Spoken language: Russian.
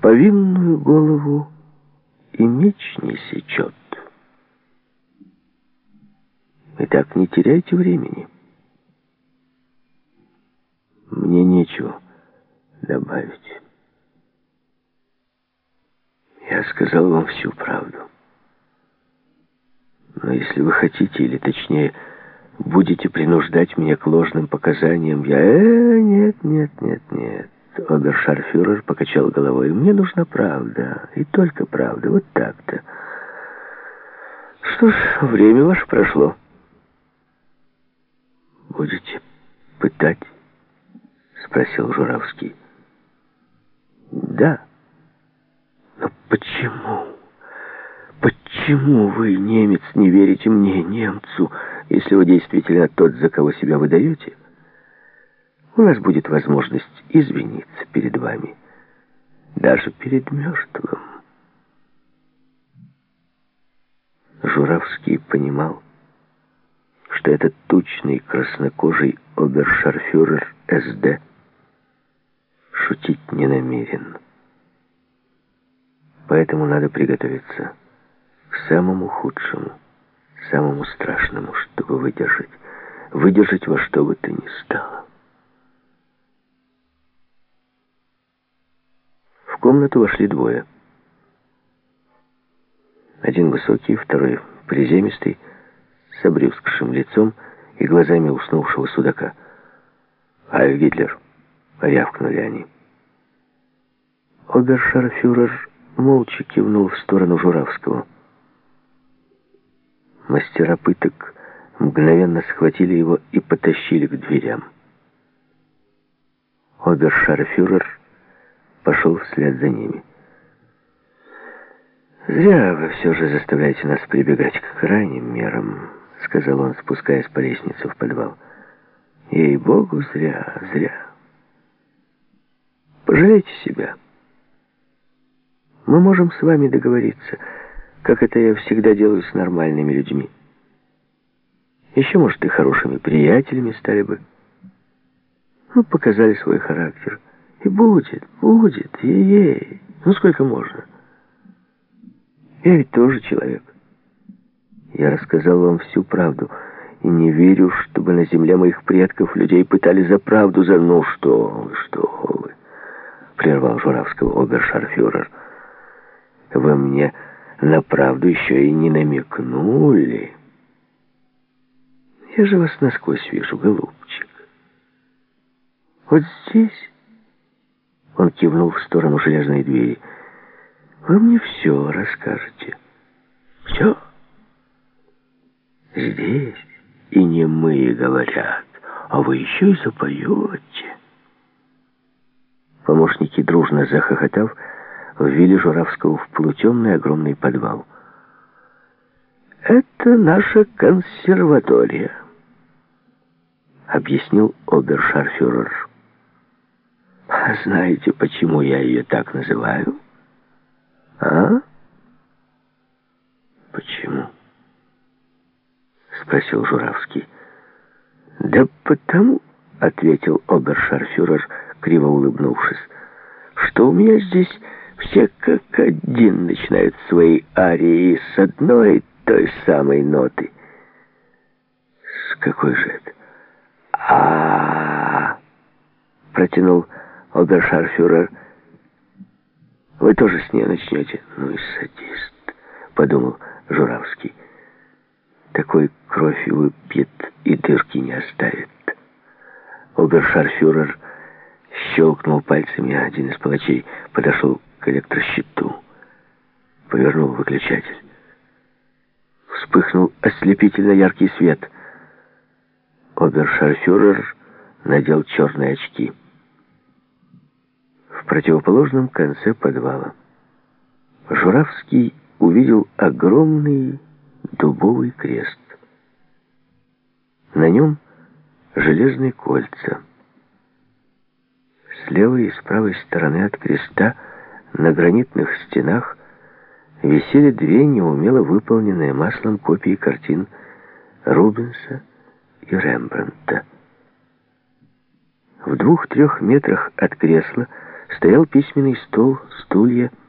повинную голову и меч не сечет. Итак, не теряйте времени. Мне нечего добавить. Я сказал вам всю правду. Но если вы хотите, или точнее, будете принуждать меня к ложным показаниям, я... Нет. Обершарфюрер покачал головой. Мне нужна правда, и только правда, вот так-то. Что ж, время ваше прошло. Будете пытать? Спросил Журавский. Да. Но почему? Почему вы, немец, не верите мне, немцу, если вы действительно тот, за кого себя выдаете? У нас будет возможность извиниться перед вами, даже перед мертвым. Журавский понимал, что этот тучный, краснокожий обершарфюрер СД шутить не намерен. Поэтому надо приготовиться к самому худшему, самому страшному, чтобы выдержать во что бы то ни стало. В комнату вошли двое. Один высокий, второй приземистый, с обрюзгшим лицом и глазами уснувшего судака. «Ай, Гитлер!» — рявкнули они. Обершарфюрер молча кивнул в сторону Журавского. Мастера пыток мгновенно схватили его и потащили к дверям. Обершарфюрер пошел вслед за ними. «Зря вы все же заставляете нас прибегать к крайним мерам», — сказал он, спускаясь по лестнице в подвал. «Ей-богу, зря. Пожалейте себя. Мы можем с вами договориться, как это я всегда делаю с нормальными людьми. Еще, может, и хорошими приятелями стали бы. Ну, показали свой характер. И будет, ей-ей. Ну, сколько можно? Я ведь тоже человек. Я рассказал вам всю правду, и не верю, чтобы на земле моих предков людей пытали за правду, за... Ну, что вы, прервал Журавского обершарфюрер. Вы мне на правду еще и не намекнули. Я же вас насквозь вижу, голубчик. Вот здесь, он кивнул в сторону железной двери, вы мне все расскажете. Все. Здесь и немые говорят, а вы еще и запоете. Помощники, дружно захохотав, ввели Журавского в полутемный огромный подвал. «Это наша консерватория», — объяснил обершарфюрер. «А знаете, почему я ее так называю? А? Почему?» — спросил Журавский. «Да потому», — ответил обершарфюрер, криво улыбнувшись, «что у меня здесь все как один начинают свои арии с одной той самой ноты». «С какой же это?» Протянул обершарфюрер. «Вы тоже с ней начнете?» «Ну и садист», — подумал Журавский. «Такой кровь выпьет и дырки не оставит». Обершарфюрер щелкнул пальцами, а один из палачей подошел к электрощиту. Повернул выключатель. Вспыхнул ослепительно яркий свет. Обершарфюрер надел черные очки. В противоположном конце подвала Журавский увидел огромный дубовый крест. На нем железные кольца. С левой и с правой стороны от креста на гранитных стенах висели две неумело выполненные маслом копии картин Рубенса и Рембрандта. В 2-3 метрах от кресла стоял письменный стол, стулья,